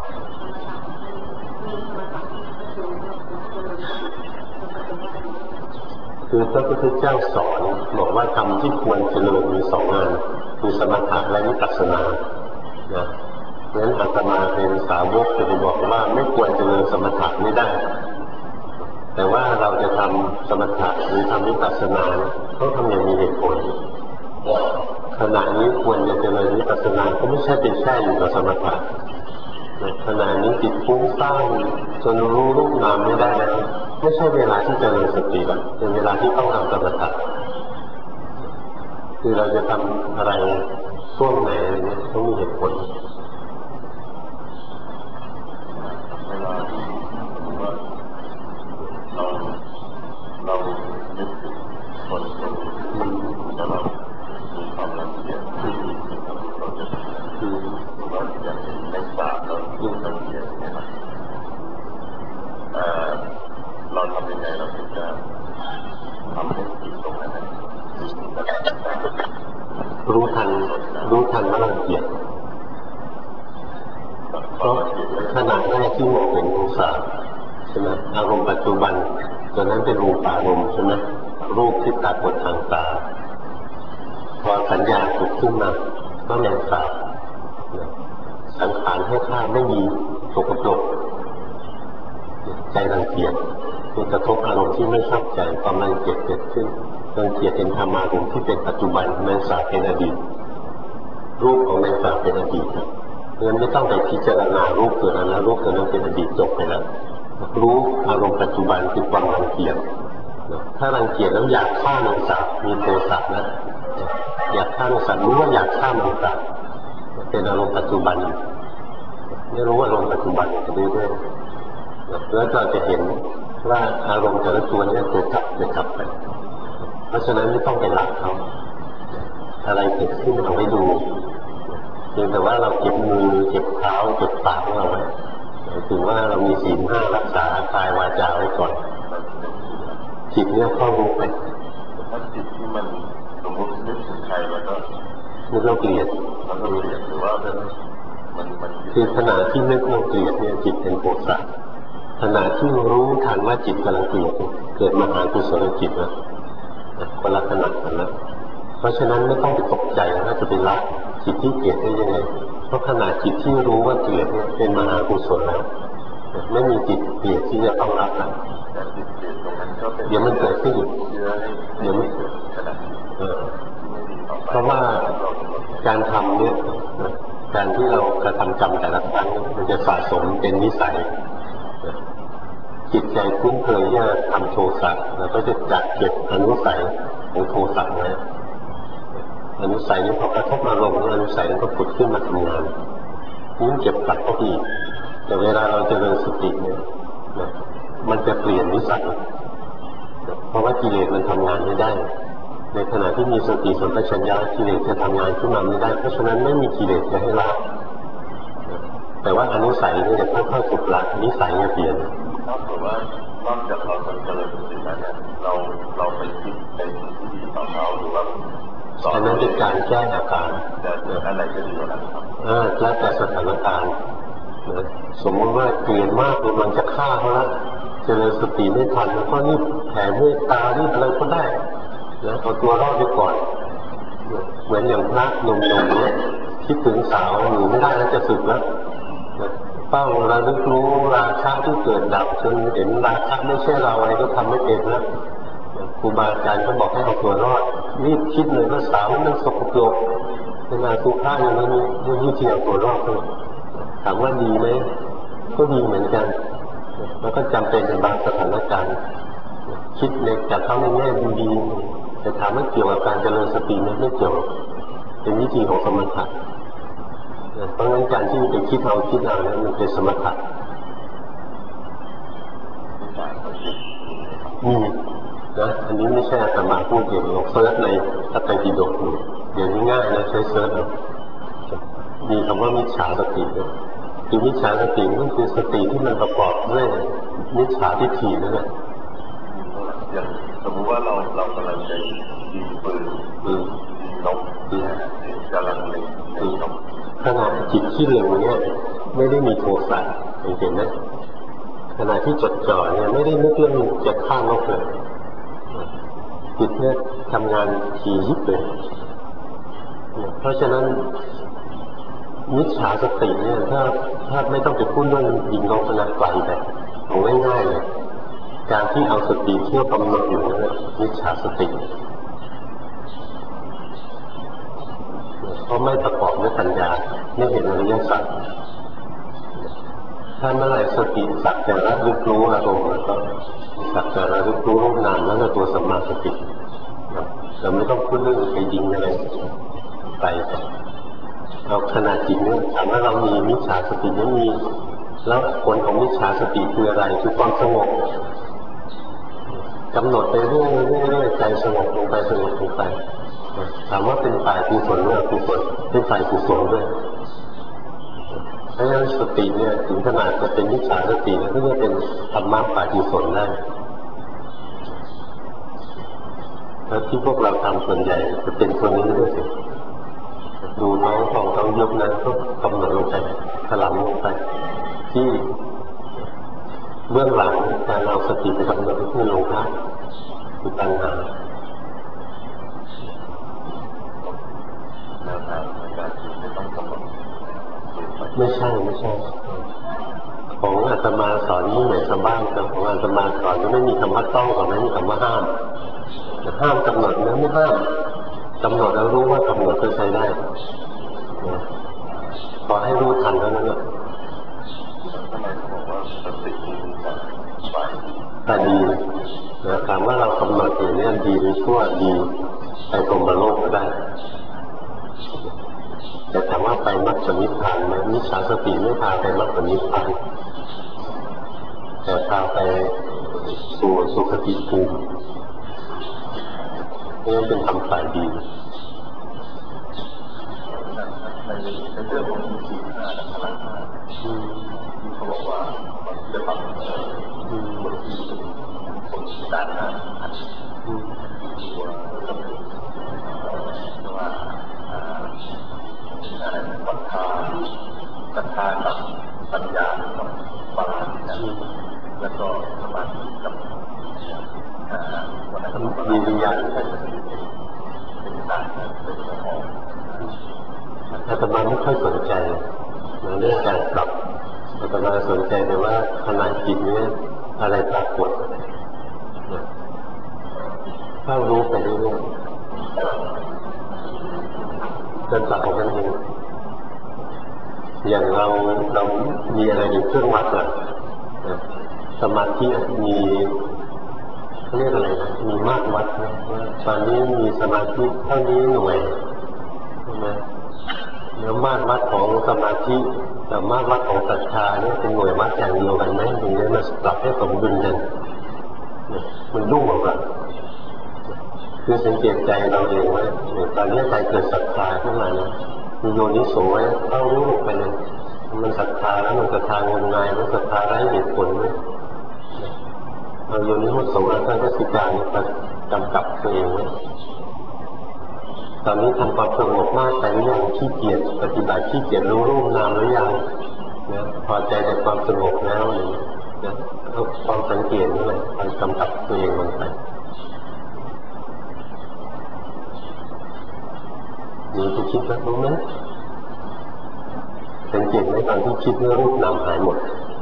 คือพระพุทธเจ้าสอนบอกว่าธรรมที่ควรเจริญมีสองงานคือสมถะและวิปัสสนานะเพราะฉะนั้นอาตมาเป็นสาวกจะบอกว่าไม่ควรเจริญสมถะไม่ได้แต่ว่าเราจะทำสมถะหรือทำวิปัสสนาต้องทำอย่างมีเหตุผลขณะนี้ควรจะเจริญวิปัสสนาก็ไม่ใช่เป็นแค่อยู่กับสมถะขณะนี้จิตฟุ้งซ่านจนรู้รูปนามไม่ได้แล้วไม่ใช่เวลาที่จะเจริญสติแล้วเป็นเวลาที่ต้องทำสมถะคือเราจะทำอะไรช่วงไหนอะไรเงี้ยต้องมีเหตุผลเวลาที่ว่าเราเรานึกถึงคนคนนึงแล้วเรามีความรังเกียจที่เราจะคือว่าอย่างในศาสตร์เราดูรังเกียจเนี่ยนะเราทำยังไงเราถึงจะทำให้จิตตรงนั้นรู้ทันรู้ทันว่ารังเกียจเพราะขณะแรกที่มองเห็นรูปาใช่ไหมอารมณ์ปัจจุบันตอนนั้นเป็นรูปารมณ์ใช่ไหมรูปที่ปรากฏทางตาพอสัญญาถูกขึ้นมาก็แมงสาบสังขารให้ค่าไม่มีสกปรกใจรังเกียจมีกระทบอารมณ์ที่ไม่ชอบใจความรังเกียจเกิดขึ้นรังเกียจเป็นธรรมารมณ์ที่เป็นปัจจุบันแมงสาบเป็นอดีตรูปของแมงสาบเป็นอดีตเพราะฉะนั้นไม่ต้องไปพิจารณารูปตัวนั้นแล้วรูปตัวนั้นเป็นอดีตจบไปแล้วรู้อารมณ์ปัจจุบันคือความรังเกียจถ้ารังเกียจแล้วอยากฆ่าแมงสาบมีโทสะนะอยากฆ่าแมงสาบรู้ว่าอยากฆ่าแมงสาบเป็นอารมณ์ปัจจุบันไม่รู้ว่าอารมณ์ปัจจุบันจะเรื่อยๆแล้วเราจะเห็นว่าอารมณ์แต่ละตัวนี้เกิดดับเกิดดับไปเพราะฉะนั้นไม่ต้องไปรักเขาอะไรเกิดขึ้นเราไม่ดูเพียงแต่ว่าเราเก็บมือเก็บเท้าเก็บปากของเราไว้ถือว่าเรามีศีลห้ารักษากายวาจาไว้ก่อนจิตเนี่ยเข้ารู้ไปถ้าจิตที่มันสมมตินึกถึงใครแล้วก็นึกเราเกลียดเราก็เกลียดหรือว่ามันมันคือขณะที่นึกเราเกลียดเนี่ยจิตเป็นโทสะขณะที่รู้ทันว่าจิตกำลังเกลียดเกิดมหากุศลจิตนะคนละขณะกันนะเพราะฉะนั้นไม่ต้องไปตกใจว่าจะไปละจิตที่เกลียดได้ยังไงเพราะขณะจิตที่รู้ว่าเกลียดเนี่ยเป็นมหากุศลแล้วไม่มีจิตเกลียดที่จะต้องรับนะเดี๋ยวมันเกิดขึ้นเดี๋ยวมันเพราะว่าการทำเนี่ยการที่เรากระทำกรรมแต่ละครั้งมันจะสะสมเป็นนิสัยจิตใจคุ้นเคยที่จะทำโทสะแล้วก็จะจัดเก็บอนุสัยของโทสะไว้อนุสัยนี้พอกระทบอารมณ์อนุสัยนั้นก็ผุดขึ้นมาทำงานยิ่งเก็บกลับก็ดีแต่เวลาเราเจริญสติเนี่ยมันจะเปลี่ยนนิสัยเพราะว่ากิเลสมันทำงานไม่ได้ในขณะที่มีสติสัมปชัญญะกิเลสจะทำงานขึ้นมาไม่ได้เพราะฉะนั้นไม่มีกิเลสจะให้ละแต่ว่าอนุสัยเนี่ยจะค่อยๆฝึกละนิสัยจะเปลี่ยนถ้าเกิดว่านอกจากเราเจริญสติแล้วเนี่ยเราเราไปคิดในสิ่งที่ดีต่อเขาหรือว่าอันนั้นเป็นการแก้อาการแต่อะไรจะดีกว่านั้นครับเออแล้วแต่สถานการณ์สมมติว่าเกลียดมากเลยมันจะฆ่าเขาละเจริญสติไม่ทันแล้วก็นี่แผ่เมตตานี่อะไรก็ได้แล้วเอาตัวรอดไปก่อนเหมือนอย่างพระหนุ่มๆเนี่ยคิดถึงสาวอยู่ไม่ได้แล้วจะสึกแล้วเป้าระลึกรู้ราคะที่เกิดดับจนเห็นราคะไม่ใช่เราอะไรก็ทำไม่เป็นแล้วครูบาอาจารย์ก็บอกให้เอาตัวรอดรีบคิดเลยว่าสาวมันสกปรกขณะสุภาพอย่างนี้นี่วิธีเอาตัวรอดเลยถามว่าดีไหมก็ดีเหมือนกันแล้วก็จำเป็นในบางสถานการณ์คิดในจากเขาในแง่ดีๆแต่ถามว่าเกี่ยวกับการเจริญสติไหมไม่เกี่ยวเป็นวิธีของสมถะเพราะงั้นการที่ไปคิดเอาคิดเอาเนี่ยมันเป็นสมถะนี่นะอันนี้ไม่ใช่อาตมาพูดเองลองเซิร์ชในพระไตรปิฎกดูเดี๋ยวนี้ง่ายนะใช้เซิร์ชเอามีคำว่ามิจฉาสติด้วยคือมิจฉาสติก็คือสติที่มันประกอบด้วยมิจฉาทิฏฐินั่นแหละอย่างสมมติว่าเราเรากำลังจะยิงปืนยิงนกกำลังเล็งยิงนกขณะจิตที่เล็งเนี่ยไม่ได้มีโทสะเห็นไหมขณะที่จดจ่อเนี่ยไม่ได้นึกเรื่องจะฆ่านกเลยจิตเนี่ยทำงานถี่ยิบเลยเพราะฉะนั้นมิจฉาสติเนี่ยถ้าถ้าไม่ต้องไปพูดเรื่องยิงนกนะไกลไปเอาง่ายๆเลยการที่เอาสติเที่ยวกำหนดอยู่นั่นแหละมิจฉาสติเพราะไม่ประกอบด้วยปัญญาไม่เห็นอริยสัจถ้าเมื่อไหร่สติสักแต่ระลึกรู้อารมณ์แล้วก็สักแต่ระลึกรู้รูปนามแล้วก็ตัวสัมมาสติเราไม่ต้องพูดเรื่องไปยิงอะไรไปเราขณะจิตเนี่ยถามว่าเรามีมิจฉาสติไม่มีแล้วผลของมิจฉาสติคืออะไรคือความสงบกำหนดไปเรื่อยๆเรื่อยๆใจสงบลงไปสงบลงไปถามว่าเป็นฝ่ายกุศลหรืออกุศลเป็นฝ่ายกุศลด้วยเพราะฉะนั้นสติเนี่ยถึงขนาดจะเป็นมิจฉาสติก็จะเป็นธรรมะฝ่ายกุศลได้แล้วที่พวกเราทำส่วนใหญ่จะเป็นตัวนี้ด้วยสิดูท้องของท้องยุบนั้นก็กำหนดลงไปถลำลงไปที่เบื้องหลังการเอาสติไปกำหนดที่ลงท้ายคือปัญหาไม่ใช่ไม่ใช่ของอาตมาสอนนี่เหมือนชาวบ้านแต่ของอาตมาสอนไม่มีคำว่าต้องกับไม่มีคำว่าห้ามห้ามกำหนดนะไม่ห้ามกำหนดแล้วรู้ว่ากำหนดก็ใช้ได้ขอให้รู้ทันเท่านั้นแหละแต่ดีนะถามว่าเรากำหนดอยู่เนี่ยดีหรือชั่วดีไปพรหมโลกก็ได้แต่ถามว่าไปมรรคนิพพานไหมมิจฉาสติไม่พาไปมรรคนิพพานแต่พาไปสู่สุคติภูมินี่เป็นคำฝ่ายดีในในเรื่องของสี่ห้าและพลังห้าที่เขาบอกว่าจะปรับคนที่คนที่ด้านหน้าตัวว่าอะไรศรัทธาศรัทธากับปัญญากับบาลานซ์กันแล้วก็สมาธิกับวิริยะเป็นต่างกันเป็นของอาตมาไม่ค่อยสนใจในเรื่องการปรับอาตมาสนใจแต่ว่าขณะจิตนี้อะไรปรากฏถ้ารู้ไปเรื่อยๆจนตัดออกกันเองอย่างเราเรามีอะไรอยู่เครื่องวัดอะสมาธิมีเขาเรียกอะไรนะมีมากวัดนะว่าตอนนี้มีสมาธิเท่านี้หน่วยใช่ไหมแล้วมาตรวัดของสมาธิกับมาตรวัดของศรัทธาเนี่ยเป็นหน่วยวัดอย่างเดียวกันไหมถึงจะมาปรับให้สมดุลกันมันรุ่งออกมาคือสังเกตใจเราเองว่าตอนนี้ใจเกิดศรัทธาขึ้นมานะมีโยนิโสไว้เข้ารู้ไปเลยมันศรัทธาแล้วมันศรัทธางมงายมันศรัทธาไร้เหตุผลไหมเราโยนิโสแล้วท่านก็สิการมากำกับตัวเองไว้ตอนนี้ทำความสงบมากแต่ยังขี้เกียจปฏิบัติขี้เกียจรู้รูปนามหรือยังนะพอใจในความสงบแล้วนี่นะเอาความสังเกตนี่แหละการกำกับตัวเองลงไปนี่ที่คิดแล้วรู้ไหมสังเกตไหมตอนที่คิดเรื่องรูปนามหายหมด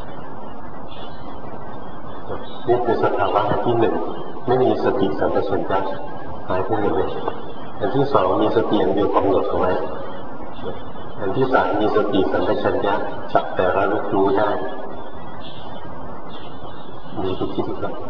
นี่คือสภาวะที่หนึ่งไม่มีสติสัมปชัญญะหายไปเลยอันที่สองมีสติอย่างเดียวกำหนดเอาไว้อันที่สามมีสติสัมปชัญญะสักแต่ระลึกรู้ได้มีที่คิดอีกแล้ว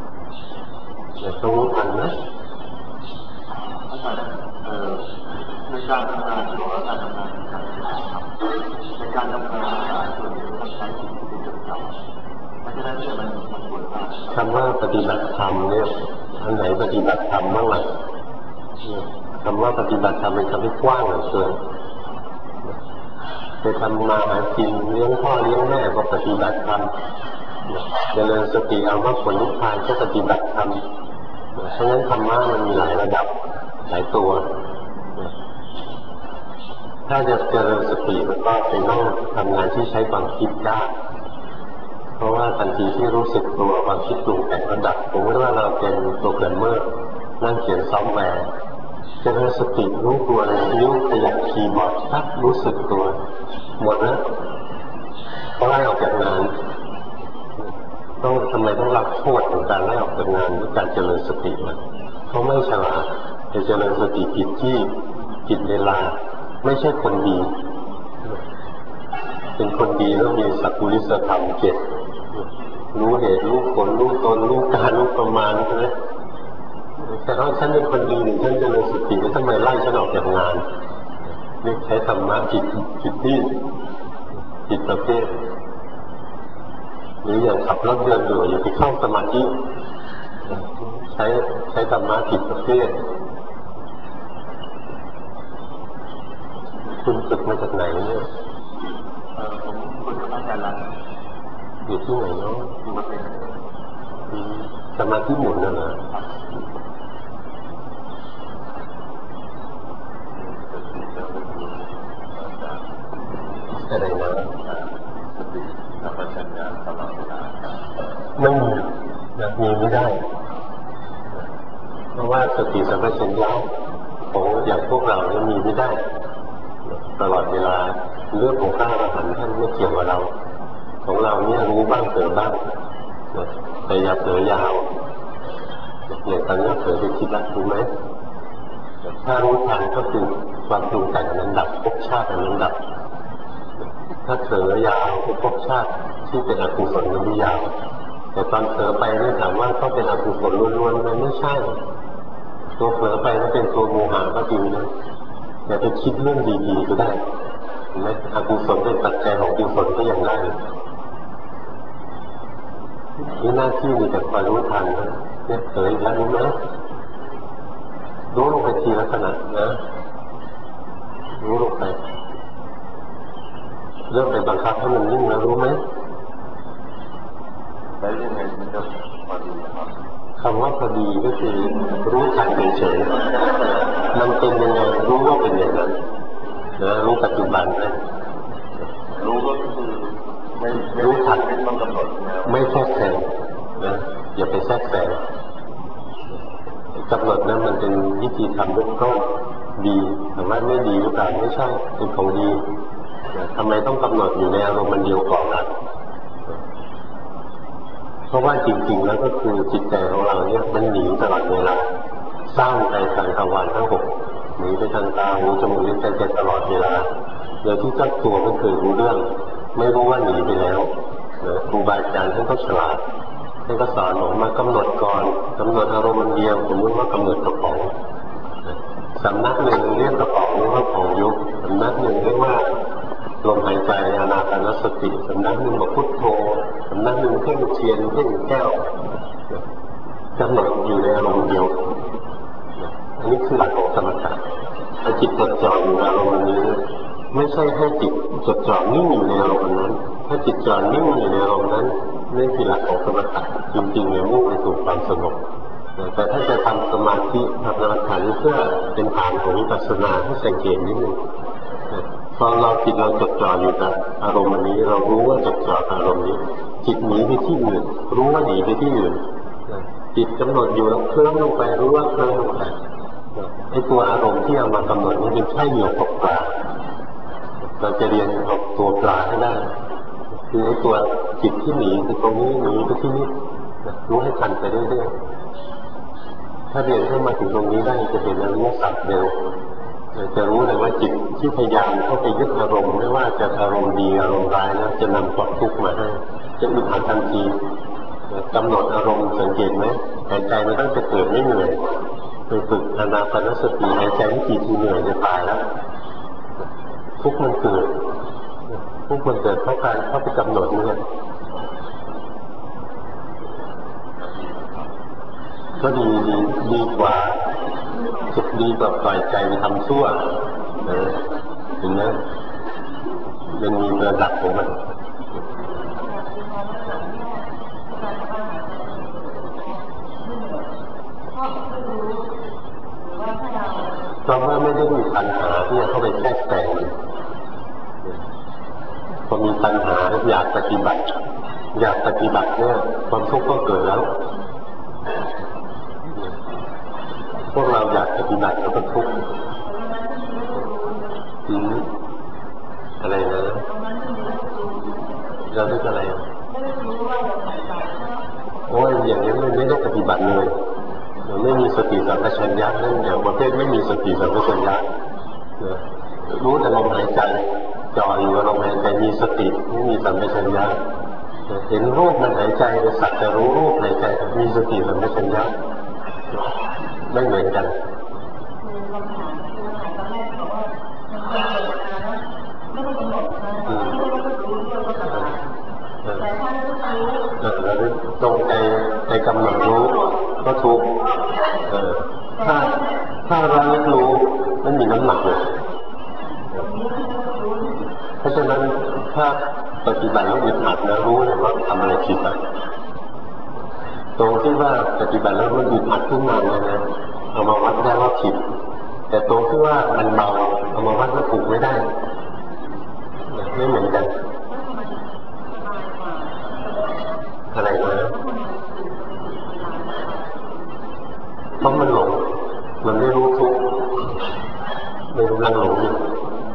ต้องรู้ทันนะเออในการทำงานที่บอกว่าการทำงานเป็นการทำในการทำงานส่วนใหญ่ต้องใช้สิ่งที่เป็นจดจำเพราะฉะนั้นเนี่ยมันมันควรการคำว่าปฏิบัติธรรมเนี่ยอันไหนปฏิบัติธรรมบ้างล่ะคำว่าปฏิบัติธรรมเป็นคำที่กว้างเหลือเกินไปทำมาหากินเลี้ยงพ่อเลี้ยงแม่ก็ปฏิบัติธรรมเจริญสติเอามรรคผลนิพพานก็ปฏิบัติธรรมเพราะฉะนั้นธรรมะมันมีหลายระดับหลายตัวถ้าจะเจริญสติมันก็เป็นต้องทำงานที่ใช้ความคิดได้เพราะว่าทันทีที่รู้สึกตัวความคิดปรุงแต่งระดับผมว่าเราเป็นโปรแกรมเมอร์นั่งเขียนซอฟต์แวร์เจริญสติรู้ตัวเลยนิ้วขยับคีย์บอร์ดปั๊บรู้สึกตัวหมดแล้วก็ไล่ออกจากงานต้องทำไมต้องรับโทษของการไล่ออกจากงานด้วยการเจริญสติมันเขาไม่ฉลาดจะเจริญสติผิดที่ผิดเวลาไม่ใช่คนดีเป็นคนดีแล้วมีสัพพุริสธรรมเจ็ดรู้เหตุรู้ผลรู้ตนรู้การรู้ประมาณใช่ไหมแต่ถ้าฉันเป็นคนดีหนึ่งฉันเจริญสติแล้วทำไมไล่ฉันออกจากงานนี่ใช้ธรรมะผิดผิดที่ผิดประเภทหรืออย่างขับรถยนต์อยู่อย่าไปเข้าสมาธิใช้ใช้ธรรมะผิดประเภทคุณฝึกมาจากไหนเนี่ยเออผมฝึกมาจากหลังอยู่ที่ไหนเนาะอยู่มาเป็นสมาธิหมุนน่ะนะอะไรนะสติสัมปชัญญะตลอดเวลาไม่มีนะมีไม่ได้เพราะว่าสติสัมปชัญญะของอย่างพวกเราเนี่ยมีไม่ได้ตลอดเวลาเรื่องของพระอรหันต์ท่านไม่เกี่ยวกับเราของเราเนี่ยรู้บ้างเผลอบ้างแต่อย่าเผลอยาวอย่างตอนนี้เผลอไปคิดละรู้ไหมถ้ารู้ทันก็คือความปรุงแต่งนั้นดับภพชาตินั้นดับถ้าเผลอยาวภพชาติที่เป็นอกุศลมันไม่ยาวแต่ตอนเผลอไปเนี่ยถามว่าต้องเป็นอกุศลล้วนๆมันไม่ใช่ตัวเผลอไปก็เป็นตัวโมหะก็จริงนะอย่าไปคิดเรื่องดีๆก็ได้เห็นไหมอกุศลเป็นปัจจัยของกุศลก็ยังได้นี่หน้าที่มีแต่คอยรู้ทันนะเนี่ยเผลออีกแล้วรู้ไหมรู้ลงไปทีละขณะนะรู้ลงไปเริ่มไปบังคับให้มันนิ่งแล้วรู้ไหมแล้วยังไงมันจะพอดีครับคำว่าพอดีก็คือรู้ทันเฉยๆมันเป็นยังไงรู้ว่าเป็นอย่างนั้นนะรู้ปัจจุบันนะรู้ก็คือไม่รู้ทันไม่ต้องกำหนดไม่แทรกแซงนะอย่าไปแทรกแซงกำหนดนั้นมันเป็นวิธีทำเบื้องต้นดีแต่ว่าไม่ดีหรือเปล่าไม่ใช่เป็นของดีทำไมต้องกำหนดอยู่ในอารมณ์มันเดียวก่อนล่ะเพราะว่าจริงๆแล้วก็คือจิตใจของเราเนี่ยมันหนีตลอดเวลาสร้างใจทางทวารทั้งหกหนีไปทางตาหูจมูกลิ้นกายใจตลอดเวลาโดยที่เจ้าตัวไม่เคยรู้เรื่องไม่รู้ว่าหนีไปแล้วครูบาอาจารย์ท่านก็ฉลาดท่านก็สอนบอกมากำหนดก่อนกำหนดอารมณ์มันเดียวสมมติว่ากำหนดกระป๋องสำนักหนึ่งเรียกกระป๋องเรียกว่าของยุบสำนักหนึ่งเรียกว่าลมหายใจอานาปานสติสำนักหนึ่งบอกพุทโธสำนักหนึ่งเพ่งเทียนเพ่งแก้วกำหนดอยู่ในอารมณ์เดียวอันนี้คือหลักของสมถะถ้าจิตจดจ่ออยู่ในอารมณ์นี้ไม่ใช่ให้จิตจดจ่อนิ่งอยู่ในอารมณ์นั้นถ้าจิตจ่อนิ่งอยู่ในอารมณ์นั้นนี่คือหลักของสมถะจริงๆเนี่ยมุ่งไปสู่ความสงบแต่ถ้าจะทำสมาธิทำสมาธิเพื่อเป็นฐานของวิปัสสนาให้สังเกตนิดนึงพอเราจิตเราจดจ่ออยู่กับอารมณ์นี้เรารู้ว่าจดจ่ออารมณ์นี้จิตหนีไปที่อื่นรู้ว่าหนีไปที่อื่นจิตกำหนดอยู่แล้วเคลิ้มลงไปรู้ว่าเคลิ้มลงไปไอ้ตัวอารมณ์ที่เอามากำหนดนี้เป็นแค่เหยื่อตกปลาเราจะเรียนเอาตัวปลาให้ได้คือไอ้ตัวจิตที่หนีไปตรงนี้หนีไปที่นี่รู้ให้ทันไปเรื่อยๆถ้าเรียนเข้ามาถึงตรงนี้ได้จะเป็นอริยสัจเร็วจะรู้เลยว่าจิตที่พยายามเข้าไปยึดอารมณ์ไม่ว่าจะอารมณ์ดีอารมณ์ร้ายนะจะนำความทุกข์มาให้จะอึดอัดทันทีกำหนดอารมณ์สังเกตไหมหายใจมันต้องจะเกิดไม่เหนื่อยไปฝึกอานาปานสติหายใจไม่กี่ทีเหนื่อยจะตายแล้วทุกข์มันเกิดทุกข์มันเกิดเพราะการเข้าไปกำหนดเนี่ยก็ดีดีดีกว่าดีกว่าปล่อยใจไปทำชั่วนะเห็นไหมมันมีระดับของมันเพราะว่าไม่ได้มีปัญหาที่จะเข้าไปแทรกแซงพอมีปัญหาอยากปฏิบัติอยากปฏิบัติเนี่ยความทุกข์ก็เกิดแล้วพวกเราอยากปฏิบัติแล้วก็ทุกข์อืมอะไรนะเราได้อะไรโอ้ยอย่างนี้มันไม่ได้ปฏิบัติเลยเราไม่มีสติสัมปชัญญะนั่นอย่างประเภทไม่มีสติสัมปชัญญะรู้แต่ลมหายใจจ่ออยู่กับลมหายใจมีสติไม่มีสัมปชัญญะเห็นรูปมันหายใจสักแต่รู้รูปหายใจมีสติสัมปชัญญะไม่เหมือนกันแล้วตรงใจใจกำหนดรู้ก็ถูกถ้าถ้าเราไม่รู้มันมีน้ำหนักเลยเพราะฉะนั้นถ้าปฏิบัติแล้วอึดอัดนะรู้เลยว่าทำอะไรผิดนะตรงที่ว่าปฏิบัติแล้วมันอึดอัดขึ้นมาเลยนะเอามาวัดได้ว่าผิดแต่ตรงที่ว่ามันเบาเอามาวัดว่าถูกไม่ได้ไม่เหมือนกันอะไรนะเพราะมันหลงมันไม่รู้ทุกข์มันกำลังหลงอยู่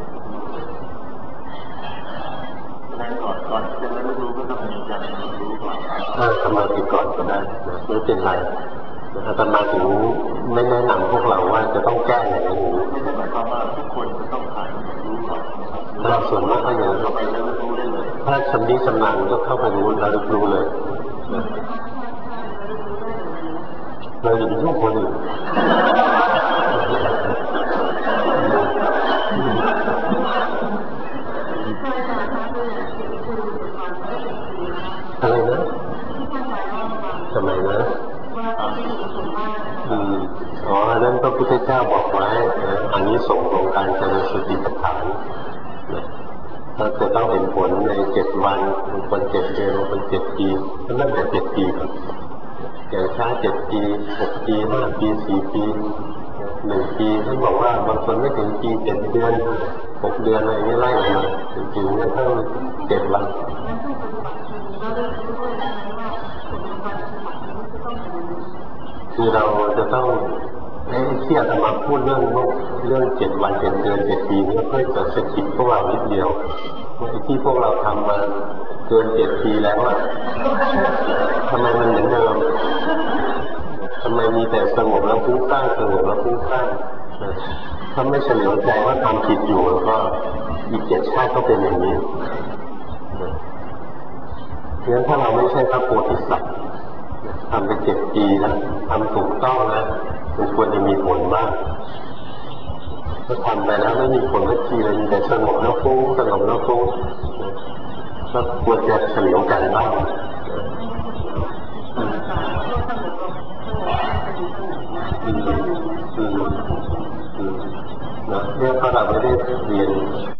ก่อนก่อนจะไม่รู้ก็ต้องมีการรู้ก่อนถ้าสมาธิก่อนก็ได้นะไม่เป็นไรอาตมาถึงไม่แนะนำพวกเราว่าจะต้องแก้อะไรอย่างนี้ไม่ใช่หมายความว่าทุกคนจะต้องผ่านรู้ก่อนเราส่วนมากก็อย่างเข้าไปแล้วรู้ได้เลยถ้าชำนิชำนาญก็เข้าไปรู้แล้วรู้เลยเราอยู่ที่คนอื่นอะไรนะทำไมนะอืมอ๋อนั่นพระพุทธเจ้าบอกไว้อันนี้ส่งของการเจริญสติปัฏฐานเราจะต้องเห็นผลในเจ็ดวันบางคนเจ็ดเดือนบางคนเจ็ดปีก็นั่นแต่เจ็ดปีครับอย่างช้าเจ็ดปีหกปีห้าปีสี่ปีหนึ่งปีท่านบอกว่าบางคนไม่ถึงปีเจ็ดเดือนหกเดือนอะไรนี่ไล่มาถึงถึงเนี่ยต้องเจ็ดวันคือเราจะต้องไอ้ที่อาตมาพูดเรื่องเรื่องเจ็ดวันเจ็ดเดือนเจ็ดปีนี่เพื่อจะสะกิดพวกเรานิดเดียวไอ้ที่พวกเราทำมาเกินเจ็ดปีแล้วอะทำไมมันเหมือนเดิมทำไมมีแต่สงบแล้วฟุ้งซ่านสงบแล้วฟุ้งซ่านถ้าไม่เฉลียวใจว่าทำผิดอยู่แล้วก็อีกเจ็ดชาติก็เป็นอย่างนี้เพราะฉะนั้นถ้าเราไม่ใช่พระโพธิสัตว์ทำไปเจ็ดปีแล้วทำถูกต้องแล้วมันควรจะมีผลบ้างถ้าทำไปแล้วไม่มีผลสักทีเลยมีแต่สงบแล้วฟุ้งสงบแล้วฟุ้งก็ควรจะเฉลียวใจบ้างอืมอืมอืมนะเนี่ยถ้าเราไม่ได้เรียน